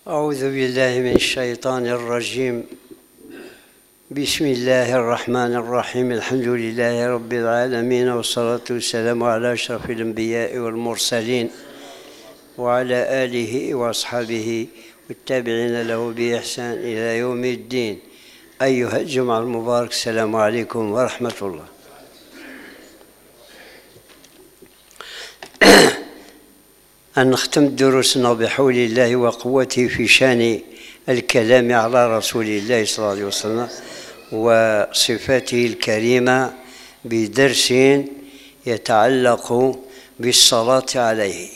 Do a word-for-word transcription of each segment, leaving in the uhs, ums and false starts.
أعوذ بالله من الشيطان الرجيم. بسم الله الرحمن الرحيم. الحمد لله رب العالمين، والصلاة والسلام على أشرف الأنبياء والمرسلين وعلى آله وأصحابه والتابعين له بإحسان إلى يوم الدين. أيها الجمع المبارك، السلام عليكم ورحمة الله. أن نختم دروسنا بحول الله وقوته في شأن الكلام على رسول الله صلى الله عليه وسلم وصفاته الكريمة بدرس يتعلق بالصلاة عليه.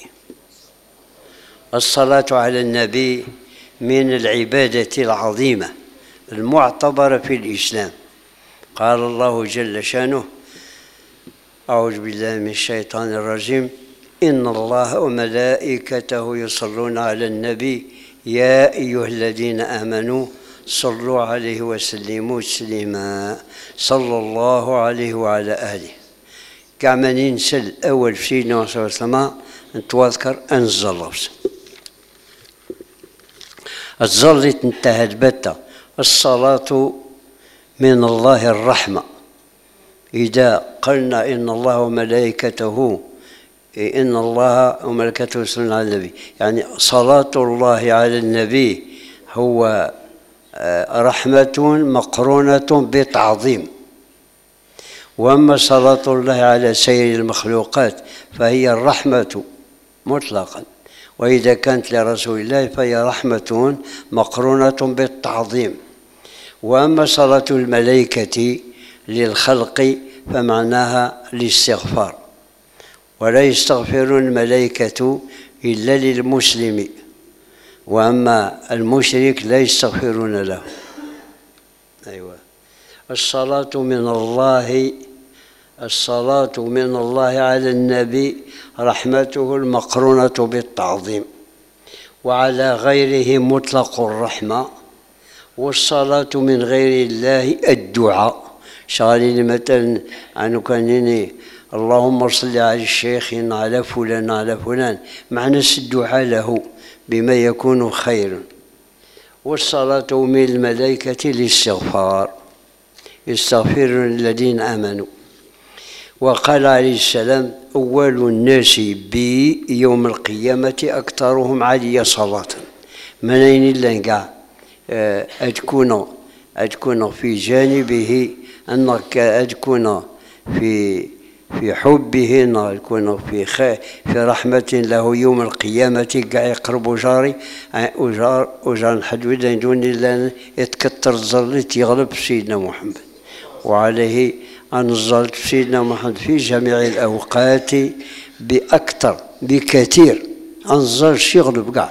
الصلاة على النبي من العبادة العظيمة المعتبرة في الإسلام. قال الله جل شأنه: أعوذ بالله من الشيطان الرجيم: إن الله وملائكته يصلون على النبي يا أيها الذين آمنوا صلوا عليه وسلموا تسليما. صلى الله عليه وعلى آله. كاع ما ننسى الأول في سيدنا صلى الله عليه وسلم نتواذكر أنزل الزلت انتهت بتة. الصلاة من الله الرحمة. إذا قلنا إن الله وملائكته إن الله وملائكته يصلون على النبي، يعني صلاة الله على النبي هو رحمة مقرونة بتعظيم. وأما صلاة الله على سائر المخلوقات فهي الرحمة مطلقا، وإذا كانت لرسول الله فهي رحمة مقرونة بالتعظيم. وأما صلاة الملائكة للخلق فمعناها الاستغفار، ولا يستغفر الملائكة إلا للمسلم، وأما المشرك لا يستغفرون له. أيوة. الصلاة من الله الصلاة من الله على النبي رحمته المقرونة بالتعظيم، وعلى غيره مطلق الرحمة. والصلاة من غير الله الدعاء. شغالين مثلا عنو كانني اللهم صل على الشيخ على فلان على فلان، معنى الدعاء له بما يكون خيرا. والصلاة من الملائكة للاستغفار، يستغفر الذين آمنوا. وقال عليه السلام: أول الناس بي يوم القيامة أكثرهم علي صلاة. منين لنقع أتكون أتكون في جانبه، أنك أتكون في في حبه، يكون في خير في رحمة له يوم القيامة. كاع يقرب جاري وجار وجار حد دون الله يتكثر الزلط يغلب سيدنا محمد، وعليه أن الزلط سيدنا محمد في جميع الأوقات بأكثر بكثير. الزلط يغلب كاع.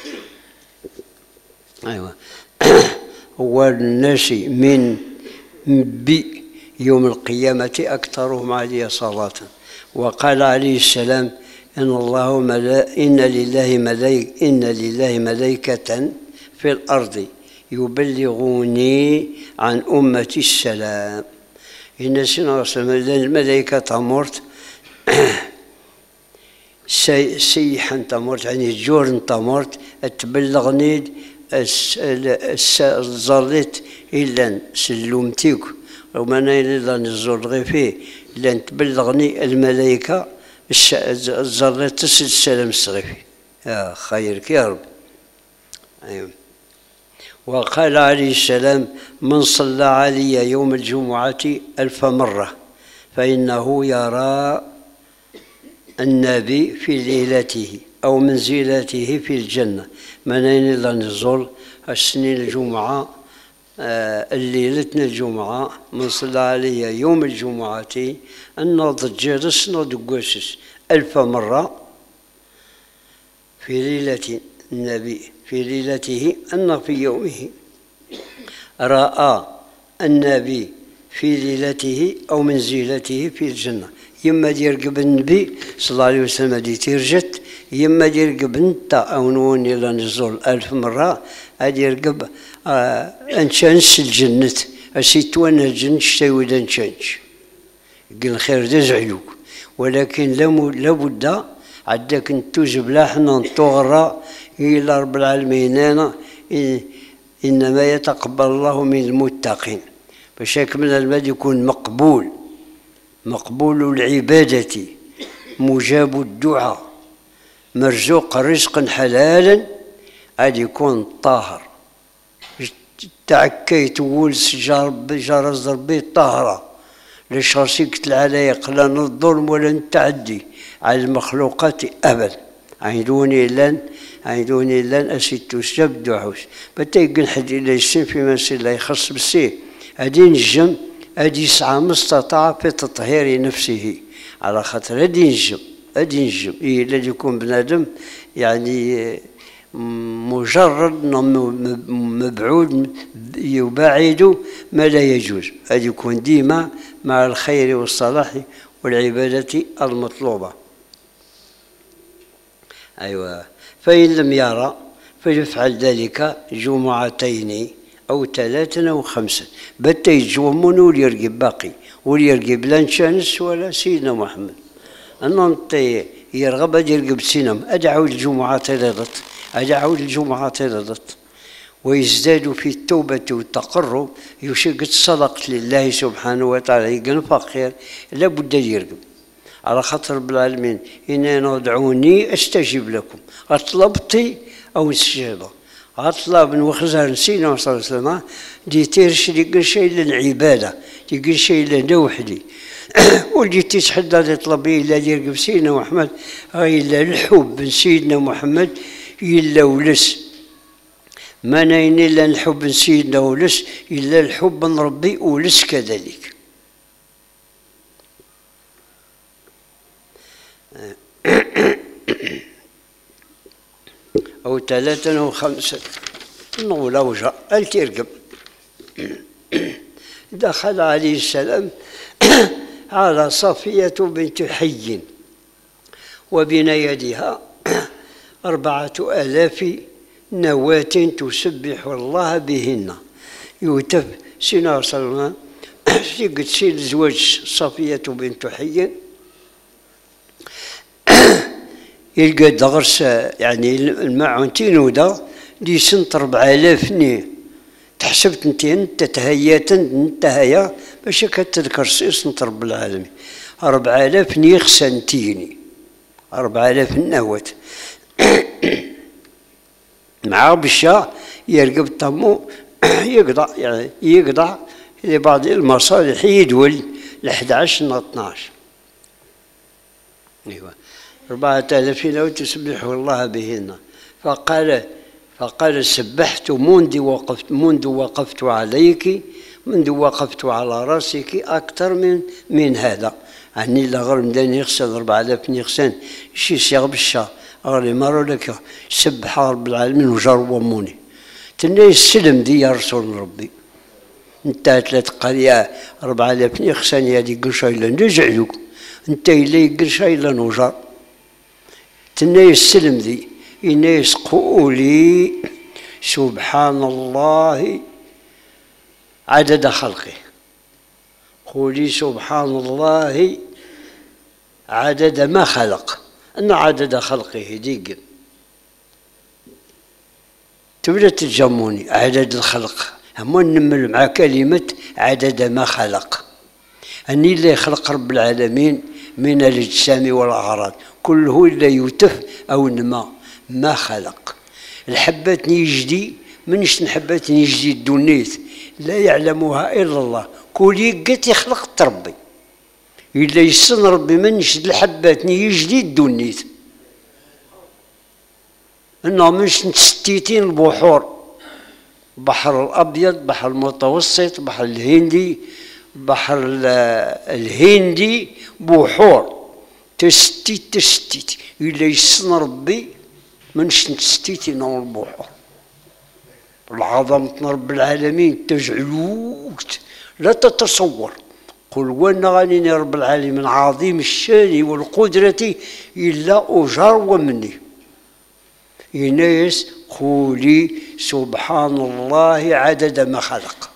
أيوة. أول الناس من بي يوم القيامة أكثرهم علي صلاة. وقال عليه السلام: إن الله ملا إن لله ملايك إن لله ملائكة في الأرض يبلغوني عن أمتي السلام. إن سيدنا الملائكة تمرت سيحا تمرت، يعني جور تمرت تبلغني الزلت إلا سلمتيك وما إلا نزول غير فيه لأن تبلغني الملائكة الزرة تسل السلام الصغيفي. يا خيرك يا رب. أيوة. وقال عليه السلام: من صلى علي يوم الجمعة ألف مرة فإنه يرى النبي في ليلته أو منزلته في الجنة. من إلا نزول السنين الجمعة الليلتنا الجمعة من صلى علي يوم الجمعة النض جرس نض قوسس ألف مرة في ليلة النبي في ليلته أن في يومه رأى النبي في ليلته أو منزلته في الجنة. يما يرقب النبي صلى الله عليه وسلم دي ترجت، يما يرقب انت أو نون إلى نزول ألف مرة أدي يرقب آه أنشانس الجنة أسيتوان الجنة شتاوي دانشانش قل خير دزعلوك. ولكن لابد عندك انتوج بلاحنا تغرى إلا رب العالمين أنا إنما يتقبل الله من المتقين. باش يكمل المال يكون مقبول، مقبول العبادة، مجاب الدعاء، مرزوق رزقا حلالا، غادي يكون طاهر. تعكيت ولس جرب جرز ربي طاهرة، ليش راسك العلايق لا الظلم ولا التعدي على المخلوقات أبدا. عيدوني لن عيدوني لن أسيت سب دعوش بتيقن حد إلا يسن في مسير لا يخص بالسيه. هادي نجم هادي يسعى ما استطاع في تطهير نفسه، على خاطر هادي نجم هادي نجم إيه الذي يكون بنادم يعني مجرد مبعود يباعد ما لا يجوز، هذا يكون ديما مع الخير والصلاح والعبادة المطلوبة. أيوة، فإن لم يرى فيفعل ذلك جمعتين أو ثلاثة أو خمسة، بتا يتجومون وليرقب باقي وليرقب لا نشانس ولا سيدنا محمد. أنا يرغب أن يرقب سينم أدعو الجمعة رضت أدعو الجمعة رضت، ويزداد في التوبة والتقرب يشق الصدقة لله سبحانه وتعالى. يقول فقير لابد يرقب، على خاطر رب العالمين إن ادعوني أستجب لكم، أطلبتي أو استجابة. أطلب وخزر سيدنا صلى الله عليه وسلم دي تيرش يقول شيء للعبادة، يقول شيء لنا وحدي ولدي تحدى تطلبي إلا يرقب سيدنا محمد إلا الحب من سيدنا محمد إلا ولس ما نين إلا الحب من سيدنا ولس إلا الحب من ربي ولس كذلك. أو ثلاثة أو خمسة نقول وجه الترقب. دخل عليه السلام على صفية بنت حي وبين يدها أربعة آلاف نواة تسبح الله بهن. يوتف سيدنا صلى الله عليه وسلم قد سيد زواج صفية بنت حي يلقى دغرس يعني الماعونتين ودا دي سنة أربعة آلاف ني تحسبت انت انت تهيات انت هيا باش كتذكر سنة رب العالمين أربعة آلاف نيخ سنتيني أربعة آلاف نوات مع بشا يرقب طمو يقضع يعني يقضع لبعض المصالح يدول ل أحد عشر ل اثناش. ايوه أربعة آلاف نواه تسبح الله بهن. فقال فقال سبحت منذ وقفت منذ وقفت عليك منذ وقفت على راسك أكثر من من هذا. يعني لا غير مداني يغسل أربعة آلاف يغسل شي سيغ بالشا غير مرة لك سبح رب العالمين وجربوني تني السلم دي يا رسول ربي انت ثلاث قرية أربعة آلاف يغسل يا دي قرشا إلا نرجعلك انت إلي قرشا إلا نجر تني السلم دي إنيس قولي سبحان الله عدد خلقه، قولي سبحان الله عدد ما خلق، أن عدد خلقه ديق تبدأ تجموني عدد الخلق هم نمل مع كلمة عدد ما خلق. أني اللي يخلق رب العالمين من الأجسام والأعراض كله إلا يتف أو نما ما خلق. الحبات نيجدي منش نحبات نيجدي الدنيت لا يعلمها إلا الله كل يقت يخلق تربي إلا يسن ربي منش الحبات نيجدي الدنيت إنه منش نستيتين البحور بحر الأبيض بحر المتوسط بحر الهندي بحر الهندي بحور تستيت تستيت إلا يسن ربي منش نستيتي نور البحور. العظمة رب العالمين تجعلوك لا تتصور. قل وانا غنيني رب العالمين عظيم الشان والقدرة إلا أجر ومني. إناس قولي سبحان الله عدد ما خلق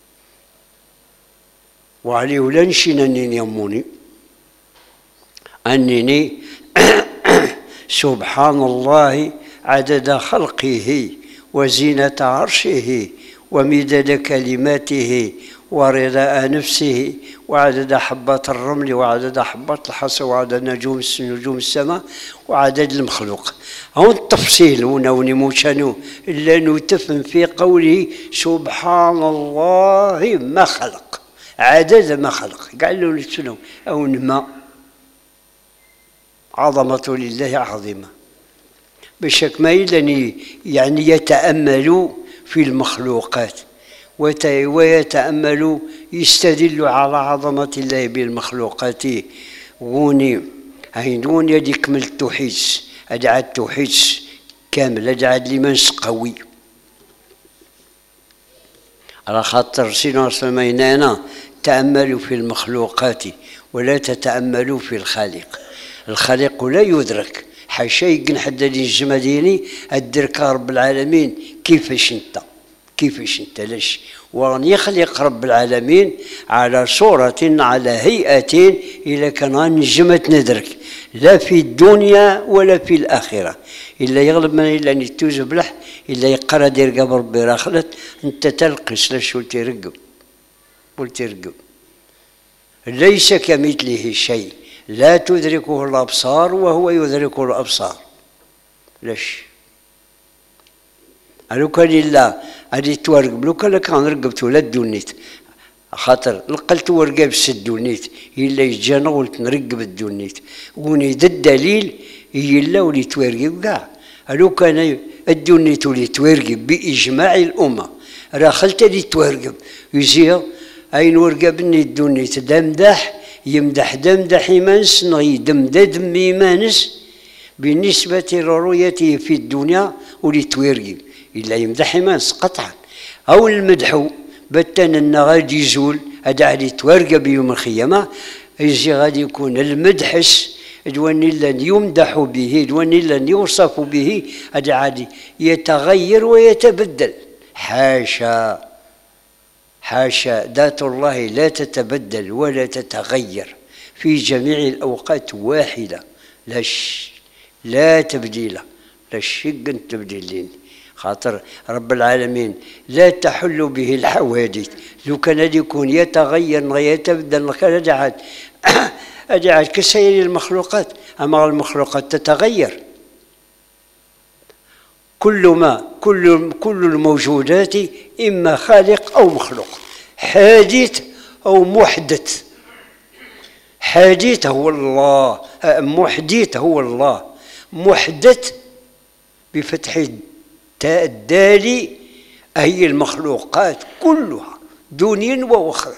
وعليه لا نشينا أنني يموني أنني سبحان الله عدد خلقه وزينة عرشه ومداد كلماته ورضاء نفسه وعدد حبات الرمل وعدد حبات الحصى وعدد نجوم نجوم السماء وعدد المخلوق. هون التفصيل هنا ونموشانو إلا نتفهم في قوله سبحان الله ما خلق، عدد ما خلق قالوا لسنو أو نما عظمة لله عظيمة بشك ما يلني يعني يتأملوا في المخلوقات ويتأملوا يستدل على عظمة الله بالمخلوقات. غوني هينون يديك من التوحيد أدعى التوحيد كامل أدعى لمنس قوي على خاطر سيدنا رسول الله تأملوا في المخلوقات ولا تتأملوا في الخالق. الخالق لا يدرك حاشا يقن حدد الجمديني أدرك رب العالمين كيفاش انت كيفاش انت ليش وأن يخلق رب العالمين على صورة على هيئة إلا كان نجمت ندرك لا في الدنيا ولا في الآخرة إلا يغلب من إلا نتوز بلح إلا يقرأ دير قبر براخلت أنت تلقس لاش قلت يرقب قلت يرقب ليس كمثله شيء لا تدركه الأبصار وهو يدرك الأبصار. ليش؟ لو كان إلا هذه تورقب لو كان كان رقبت ولا الدونيت خاطر لقلت ورقب الدونيت إلا يجانا قلت نرقب الدونيت وني ذا الدليل هي إلا ولي تورقب كاع. لو كان الدونيت ولي تورقب بإجماع الأمة راه خلت اللي تورقب يزير أين ورقبني الدونيت دمدح يمدح دمدح يمانس نغي دمدا دم يمانس بالنسبة لرؤيته في الدنيا ولي تورقب إلا يمدح يمانس قطعا. أو المدحو بتن أن غادي يزول هذا غادي تورقب يوم القيامة يجي غادي يكون المدحس دواني لن يمدح به دواني لن يوصف به هذا غادي يتغير ويتبدل. حاشا حاشا ذات الله لا تتبدل ولا تتغير في جميع الأوقات واحدة لاش لا تبديل لا شيء تبديلين خاطر رب العالمين لا تحل به الحوادث. لو كان يكون يتغير يتبدل كان أجعل أجعل كسائر المخلوقات أما المخلوقات تتغير. كل ما كل كل الموجودات إما خالق أو مخلوق حادث أو محدث. حادث هو الله محدث هو الله محدث بفتح التاء الدال هي المخلوقات كلها دنيا وأخرى.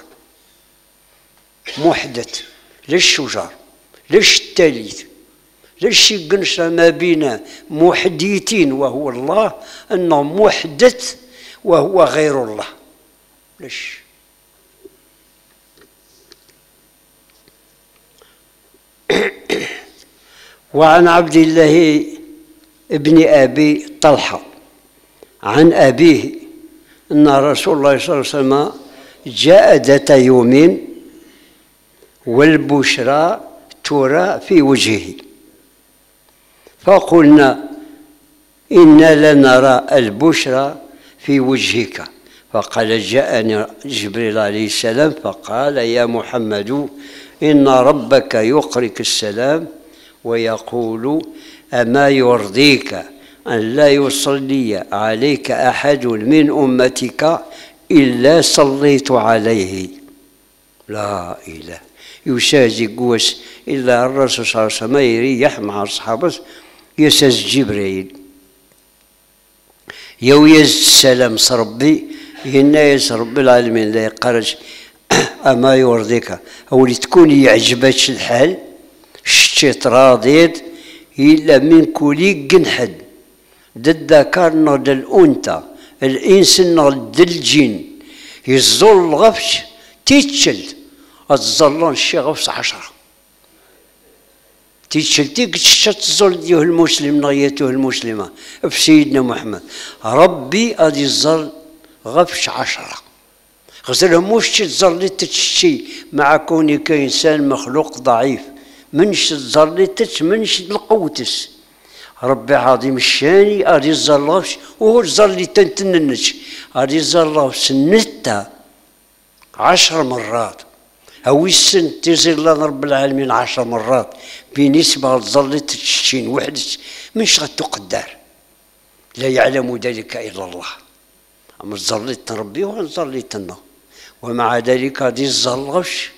محدث للشجر ليش الثالث ليش يقنش ما بين محدثين وهو الله أنه محدث وهو غير الله. ليش؟ وعن عبد الله ابن أبي طلحة عن أبيه أن رسول الله صلى الله عليه وسلم جاء ذات يوم والبشرى ترى في وجهه فقلنا إنا لنرى البشرى في وجهك فقال جاءني جبريل عليه السلام فقال يا محمد إن ربك يقرئك السلام ويقول أما يرضيك أن لا يصلي عليك أحد من أمتك إلا صليت عليه. لا إله يساز قوس إلا الرسول صلى الله عليه وسلم يريح مع أصحابه يساز جبريل يو يز السلام صربي هنا يز رب العالمين لا يقرج أما يرضيك أو لتكون يعجبك الحال شتيت راضيت إلا من كولي جنحد ضد الذكر ضد الأنثى الإنس ضد الجن يزول الغفش تيتشل الظلون الشي غفص عشرة تيتشل تيك تزول ديوه المسلم نغيته المسلمة في سيدنا محمد ربي أدي الظل غفش عشرة غزلهم مش تظل تتشي مع كونك إنسان مخلوق ضعيف منش تظل تتش منش القوتس ربي عظيم الشاني أري الزلاوش وهو الزلي تنتننش أري الزلاوش سنتا عشر مرات أو السن تزيل لنا رب العالمين عشر مرات بنسبة لظل تشين وحدة مش غتقدر لا يعلم ذلك إلا الله. أما ظليت ربي وظليتنا ومع ذلك هذه الزلاوش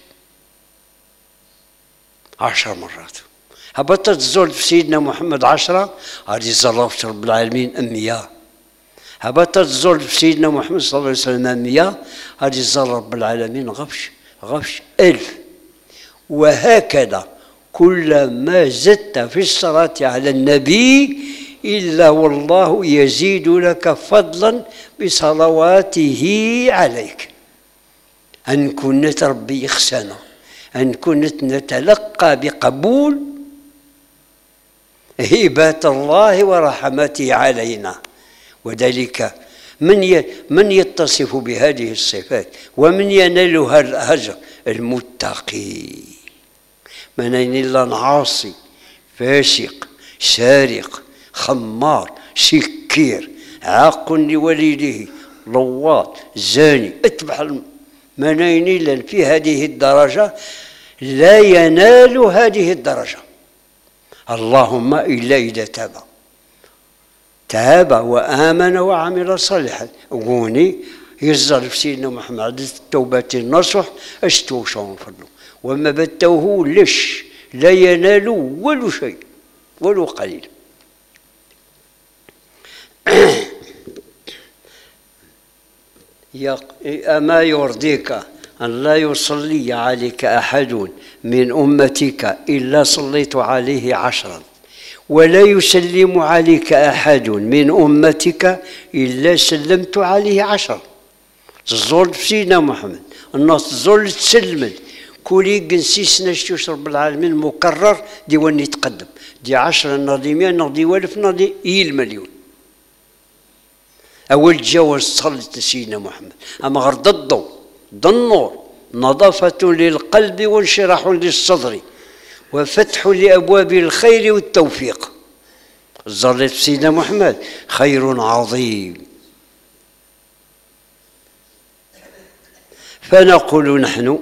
عشر مرات. هبطت الزول في سيدنا محمد عشرة هذه الزلاوش رب العالمين أمية. هبطت الزول في سيدنا محمد صلى الله عليه وسلم أمية هذه الزل رب العالمين غفش غفش ألف. وهكذا كلما زدت في الصلاة على النبي إلا والله يزيد لك فضلا بصلواته عليك. أن كنت ربي يخسنا أن كنت نتلقى بقبول هبات الله ورحمته علينا. وذلك من من يتصف بهذه الصفات ومن ينالها الأجر؟ المتقي. من ينال عاصي فاسق سارق خمار سكير عاق لوالديه لواط زاني اتبع من ينال في هذه الدرجة لا ينال هذه الدرجة اللهم إلا إذا تاب تاب وآمن وعمل صالحا. وغوني يزال في سيدنا محمد التوبة النصح استوشون فضله وما بتوه لش لا ينال ولو شيء ولو قليل. أما يرضيك أن لا يصلي عليك أحد من أمتك إلا صليت عليه عشرا ولا يسلم عليك أحد من أمتك إلا سلمت عليه عشرا. الزول في سيدنا محمد الناس الزول تسلمت كولي قنسيس نشتوش رب العالمين مكرر دي وني يتقدم دي عشرة ناضي مئة ناضي والف ناضي إيه المليون. أول جواز صلت سيدنا محمد أما غير ضده ضد النور نظافة للقلب وانشراح للصدر وفتح لأبواب الخير والتوفيق. ظلت سيدنا محمد خير عظيم. فنقول نحن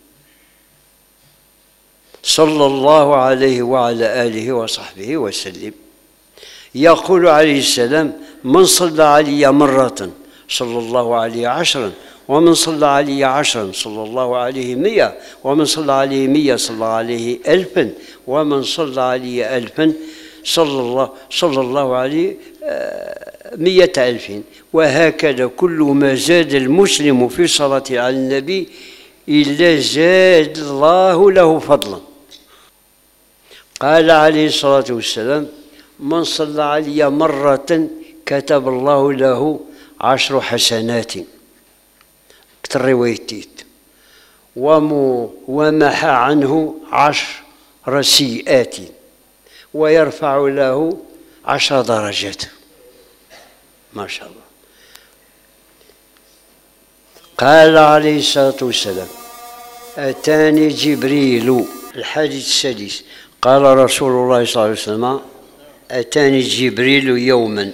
صلى الله عليه وعلى آله وصحبه وسلم. يقول عليه السلام من صلى علي مرة صلى الله عليه عشرا ومن صلى علي عشرا صلى الله عليه مئة ومن صلى عليه مئة صلى عليه ألفا ومن صلى عليه ألفا صلى الله صلى الله عليه مئة ألف. وهكذا كل ما زاد المسلم في صلاة على النبي إلا زاد الله له فضلا. قال عليه الصلاة والسلام من صلى علي مرة كتب الله له عشر حسنات كتر روايتيت ومحى عنه عشر سيئات ويرفع له عشر درجات. ما شاء الله. قال عليه الصلاة والسلام أتاني جبريل الحديث السادس قال رسول الله صلى الله عليه وسلم أتاني جبريل يوما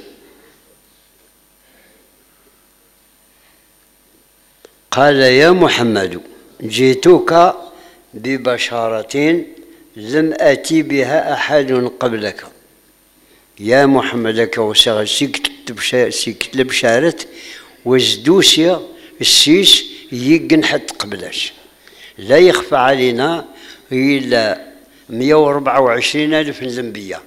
قال يا محمد جئتك ببشارة لم أتي بها أحد قبلك. يا محمد لك وسغ سيكت لبشارة وزدوسيا السيس يقن حد قبلاش. لا يخفى علينا إلا مئة وأربعة وعشرين ألف من الأنبياء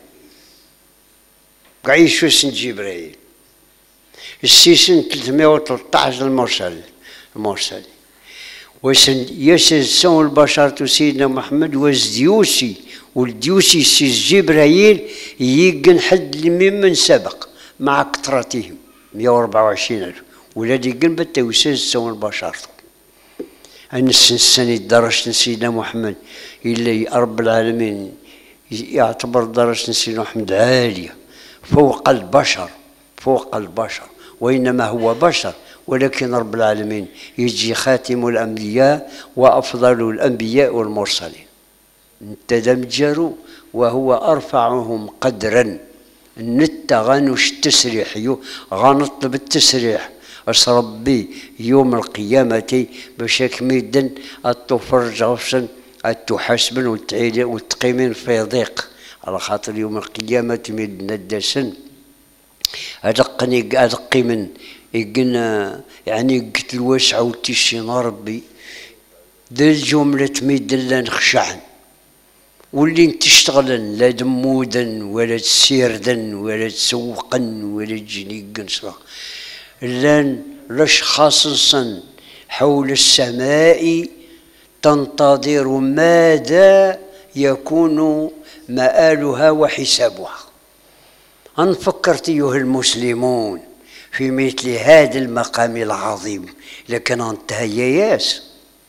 عيشوا سن جبريل السيسن ثلاثمئة وثلاثة عشر المرسل المرسل وسن يسن سون البشر سيدنا محمد وزديوسي والديوسي سيس جبريل يقن حد ممن سبق مع كثرتهم مئة وأربعة وعشرين ألف ولادي قن بتوسن سون البشر أن السنة درجة سيدنا محمد إلا رب العالمين يعتبر درجة سيدنا محمد عالية فوق البشر فوق البشر وإنما هو بشر ولكن رب العالمين يجي خاتم الأنبياء وأفضل الأنبياء والمرسلين تدمجروا وهو أرفعهم قدرا نتا غنوش التسريح يو غنطلب التسريح اش ربي يوم القيامة باش كميدن التفرج غفشن التحاسبن والتقيمين في ضيق على خاطر يوم القيامة ميدنا الدسن أدقني أدقي من يقنا يعني قلت الواسع وتيشين ربي ذا الجملة ميدن لا نخشعن واللي تشتغلن لا دمودن ولا تسيردن ولا تسوقن ولا تجيني قنصرة لان الأشخاص حول السماء تنتظر ماذا يكون مآلها وحسابها. أن فكرت أيها المسلمون في مثل هذا المقام العظيم لكن انتهى ياس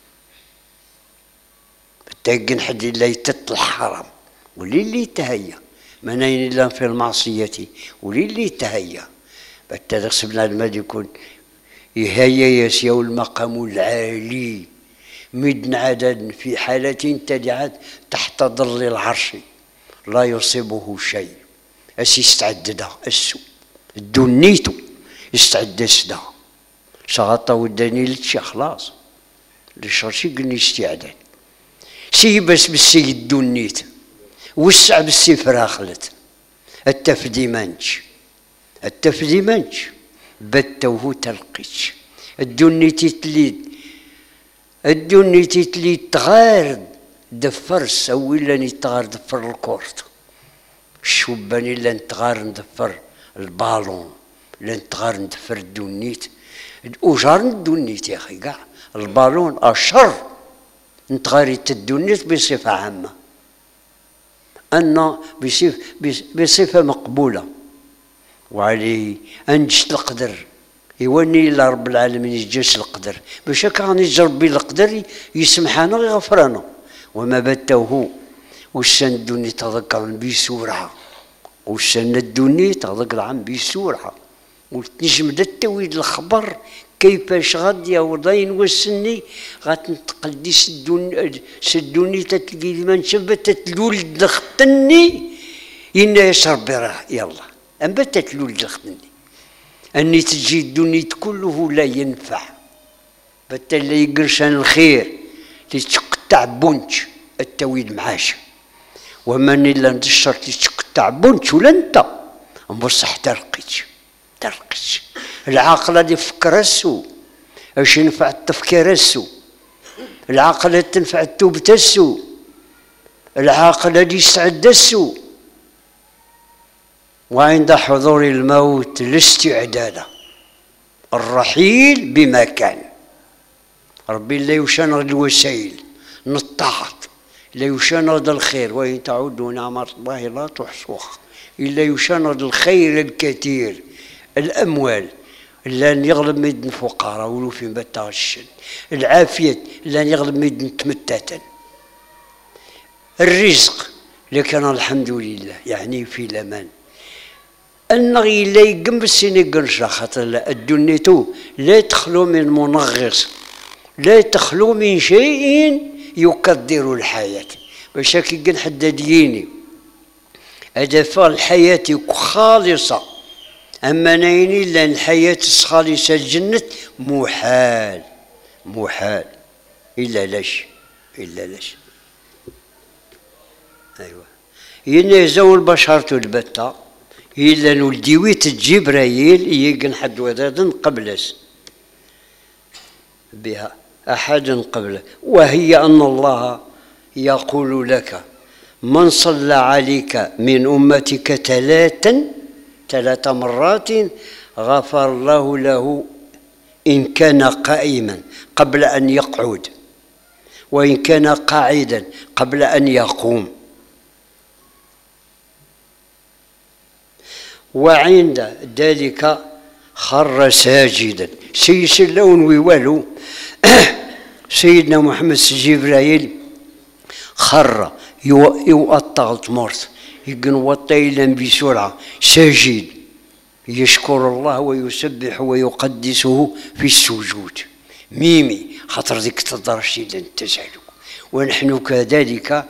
تاقن حد اللي يتطل الحرام ولي اللي تهيا منين الا في المعصية ولي اللي تهيا بالتدرس بنادم يكون يهيا ياسيا والمقام العالي مدن عدد في حالة تدعت تحت ظل العرش لا يصيبه شيء اش يستعد السو الدنيتو يستعد سدا شغطا وداني لتشي خلاص لشرشي قلني استعداد سي بس بالسي الدنيت وسع بالسي فراخلت التفدي منش التفدي منش بتوه تلقيتش الدنيتي تليد الدنيتي تليد تغارد دفرس او الا نتغار دفر الكورت الشوبان الا نتغار ندفر البالون الا نتغار ندفر الدنيت اجار الدنيت يا اخي كاع البالون اشر نتغاريت الدنيت بصفة عامة أن بصفة مقبولة وعلي أنجش القدر يوني إلى رب العالمين يجيش القدر باش هكا غنجرب بي القدر يسمحنا ويغفرنا وما بتوه وشان الدنيا تذكر بسرعة وشان الدنيا تذكر عن بسرعة وتنجم التويد الخبر كيفاش غادي وضاين والسني غتنتقل دي سدون سدوني تتلقي ما نشبت تتلول دختني إنا يشرب راه يلا أما تتلول دختني أني تجي الدنيا كله لا ينفع بالتالي يقرشان الخير تتقطع بونش التويد معاش ومن إلا نتشر تتقطع بونش ولا أنت بصح ترقيتش ترقيتش العاقلة اللي فكر السوء اش ينفع التفكير السوء العاقلة تنفع التوبة السوء العاقلة اللي يستعد السوء وعند حضور الموت الاستعداد الرحيل بمكان ربي لا يشنغ الوسائل نطاعت لا يشنغ الخير وإن تعودوا نعمة الله لا تحصوها إلا يشنغ الخير الكثير الأموال لان يغلب ميدن الفقراء ولو في متاع الشن العافية لان يغلب ميدن تمتاتا الرزق لكن الحمد لله يعني في الأمان النغي لا يقم بالسيني قنشا خاطر الدنيا لا تخلو من منغص لا تخلو من شيء يقدر الحياة باش هكا نحدديني هدف الحياة خالصة أما نيني لأن الحياة الخالصة الجنة محال محال إلا ليش إلا ليش أيوة ينزو البشر البتة إلا نولديويت جبرائيل يقن حد وداد قبلس بها أحد قبله وهي أن الله يقول لك من صلى عليك من أمتك ثلاثا ثلاث مرات غفر الله له إن كان قائما قبل أن يقعد وإن كان قاعدا قبل أن يقوم وعند ذلك خر ساجدا سيس اللون ويوالو سيدنا محمد جبرائيل خر يوطغ مرت يقن وطيلا بسرعة ساجد يشكر الله ويسبح ويقدسه في السجود ميمي خاطر ذيك تدرشي لن تسألوا ونحن كذلك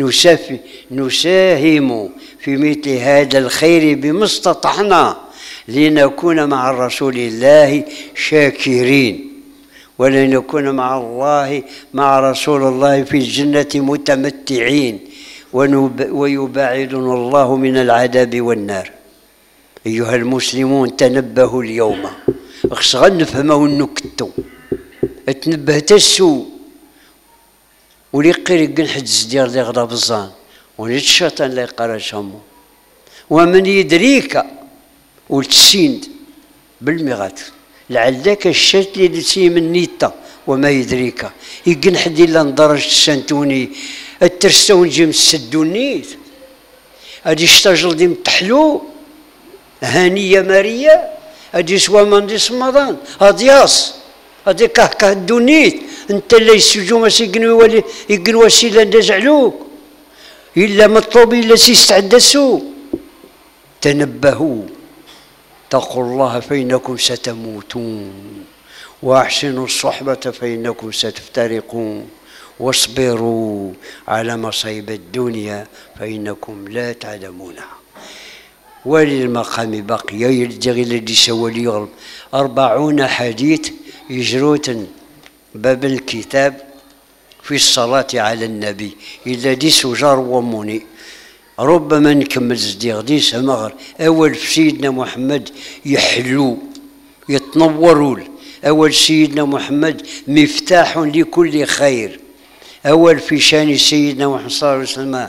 نساهم في مثل هذا الخير بما استطعنا لنكون مع رسول الله شاكرين، ولنكون مع الله مع رسول الله في الجنة متمتعين، ويباعدنا الله من العذاب والنار. أيها المسلمون تنبهوا اليوم، خص غنفهموا النكتو تنبه تسو ولي قير حد الزدير اللي غدا بالظان ولي الشيطان اللي يقرا شامو ومن يدريك والتسيند بالمغات لعلك الشات اللي تسي من نيتا وما يدريك يقن حد الا ندرج السنتوني الترسون جيم السدونيت ادي شتاجل ديم تحلو هانيه ماريا ادي سوا من دي رمضان ادياس ادي كهكه الدونيت انت اللي يسجو ما يقنوا يقنوا وسيله ندزعلوك الا مطلوب الا سيستعد السوق. تنبهوا اتقوا الله فإنكم ستموتون وأحسنوا الصحبة فإنكم ستفترقون واصبروا على مصائب الدنيا فإنكم لا تعلمونها. وللمقام بقية يلجغي الذي سوى لي أربعون حديث يجروتن باب الكتاب في الصلاة على النبي الذي سجار ومني ربما نكمل زديغ دي سمغر أول في سيدنا محمد يحلو يتنوروا أول سيدنا محمد مفتاح لكل خير. أول في شان سيدنا محمد صلى الله عليه وسلم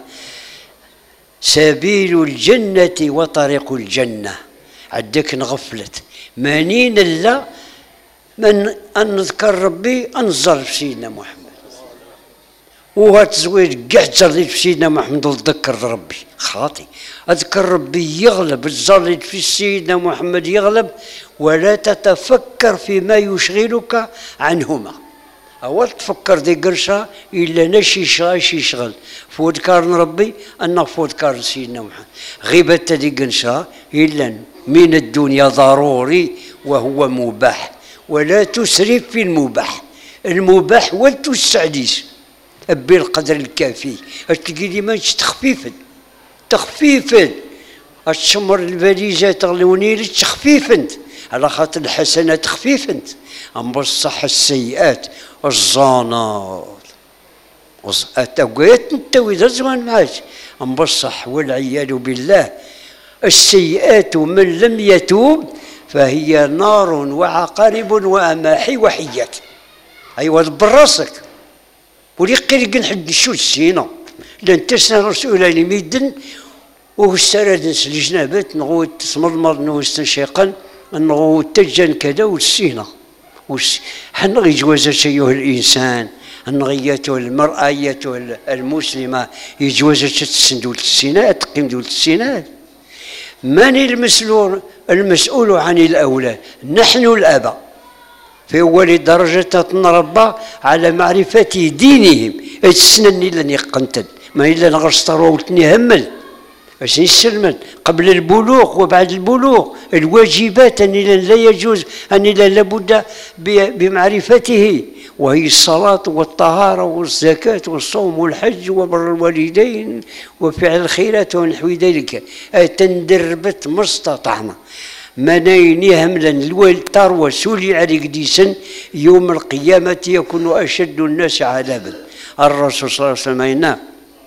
سبيل الجنة وطريق الجنة. عدك نغفلت مانين لا من أن نذكر ربي أنزل في سيدنا محمد وهاد الزويد كاع تزريت في سيدنا محمد وتذكر ربي خاطي اذكر ربي يغلب الزريت في سيدنا محمد يغلب ولا تتفكر فيما يشغلك عنهما. اول تفكر دي قرشة الا نشي شاش يشغل فودكار ربي انا فودكار سيدنا محمد غيبة دي قرشة الا من الدنيا ضروري وهو مباح ولا تسرف في المباح المباح ولتستعديس بالقدر الكافي. تلقي لي ماش تخفيفا تخفيفا تشمر الفاليزه تغلوني لي تخفيفا على خاطر الحسنات تخفيفا اما بصح السيئات الزانات التوقيت انت واذا زمان معاك اما بصح والعياذ بالله السيئات من لم يتوب فهي نار وعقارب واماحي وحيات. ايوا دبر راسك ولي قيل حد شو السينا لان تسنى رسول الله ميدن وستراد الجنابات نغوت تسمرمر نوستنشيقا نغوت تجن كذا والسينا حنا يجوز ايها الانسان النغيته المراه ايته المسلمه يجوز تسن دولة السيناء تقيم دولة السيناء. من المسؤول المسؤول عن الاولاد؟ نحن الاباء في أول درجة نربى على معرفة دينهم السنني لن يقنتن ما إلا نغرستروا وتني همل باش يسلمن قبل البلوغ وبعد البلوغ الواجبات أن لا يجوز أن لا لابد بمعرفته وهي الصلاة والطهارة والزكاة والصوم والحج وبر الوالدين وفعل الخيرات ونحو ذلك تندربت ما استطعنا منين هملا الوالتار وسولي عليك ديسن يوم القيامة يكون أشد الناس عذابا. الرسول صلى الله عليه وسلم هنا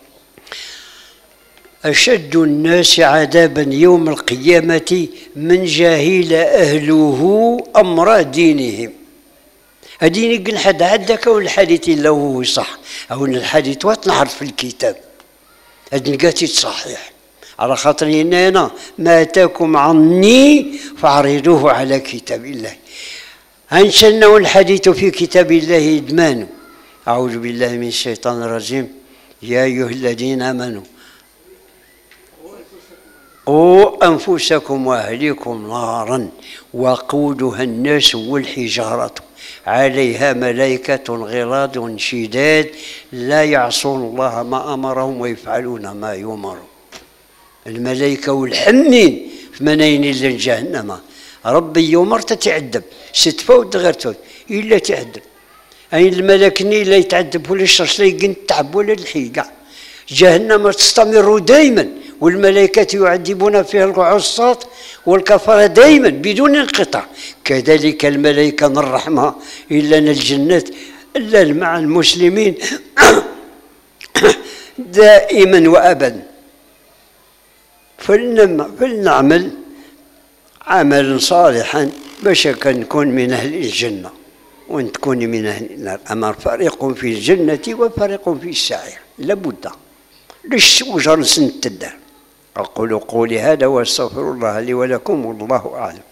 أشد الناس عذابا يوم القيامة من جاهل أهله أمر دينهم. هديني قل حد عدك والحديث اللي هو صح أو الحديث وتنعرف في الكتاب هدي لقاتي صحيح على خاطر أنا ما أتاكم عني فاعرضوه على كتاب الله. أنشأنا الحديث في كتاب الله إدمان. أعوذ بالله من الشيطان الرجيم. يا أيها الذين آمنوا قوا أنفسكم وأهليكم نارا وقودها الناس والحجارة عليها ملائكة غلاظ شداد لا يعصون الله ما أمرهم ويفعلون ما يؤمرون. الملائكة والحمين في مناين جهنم ربي يوم تتعذب ستفوت غير تفوت إلا تعذب أي الملكني لا يتعذب ولا يشرش لا يقنتعب ولا الحيقة. جهنم تستمر دائما، والملائكة يعذبون فيها العصاة والكفرة دائما بدون انقطاع. كذلك الملائكة من الرحمة إلا الجنة إلا مع المسلمين دائما وأبدا. فلنعمل عملا صالحا باش كنكون من أهل الجنة وأن تكوني من أهل النار. أما فريق في الجنة وفريق في السعير لابد ليش وجر سنة الدار. أقول قولي هذا وأستغفر الله لي ولكم والله أعلم.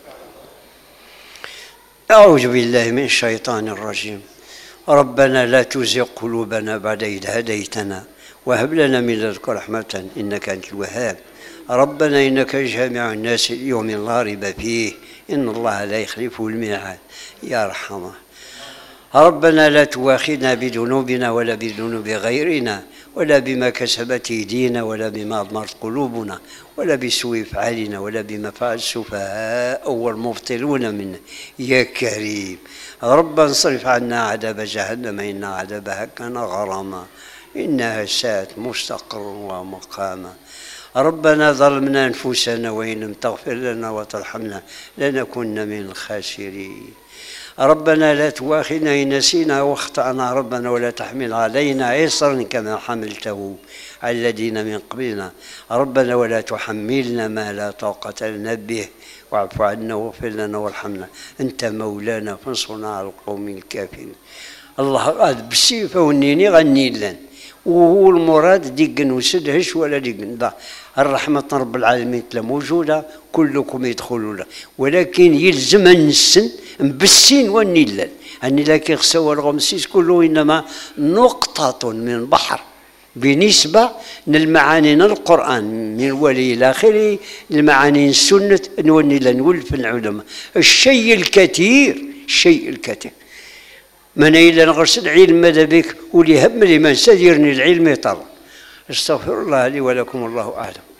أعوذ بالله من الشيطان الرجيم. ربنا لا تزغ قلوبنا بعد إذ هديتنا وهب لنا من لدنك رحمة إنك أنت الوهاب. ربنا إنك جامع الناس اليوم لا ريب فيه إن الله لا يخلف الميعاد يا رحمة. ربنا لا تواخذنا بذنوبنا ولا بذنوب غيرنا ولا بما كسبت ايدينا ولا بما اضمرت قلوبنا ولا بسوء افعالنا ولا بما فعل السفهاء والمبطلون منا يا كريم. ربنا انصرف عنا عذاب جهنم إن عذابها كان غراما إنها ساءت مستقرا ومقاما. ربنا ظلمنا أنفسنا وإن لم تغفر لنا وترحمنا لنكن من الخاسرين. ربنا لا تواخذنا إن نسينا واخطأنا ربنا ولا تحمل علينا إصرا كما حملته على الذين من قبلنا. ربنا ولا تحملنا ما لا طاقة لنا به واعف عنا واغفر لنا وارحمنا أنت مولانا فانصرنا على القوم الكافرين. الله قال بالسيف والنيني غني لنا وهو المراد ديقن وسدهش ولا ديقن ضع الرحمة رب العالمين تلا موجودة كلكم يدخلون ولكن يلزم النسن بالسين والنيلان أني لكن خسوى الغمسيس كله إنما نقطة من بحر بالنسبة للمعاني القرآن من ولي إلى آخره المعاني السنة نولي نولف العلماء الشيء الكثير الشيء الكثير من إلا نغرس العلم ماذا بك ولي هم لمن سيرني العلم يطلع. استغفر الله لي ولكم الله أعلم.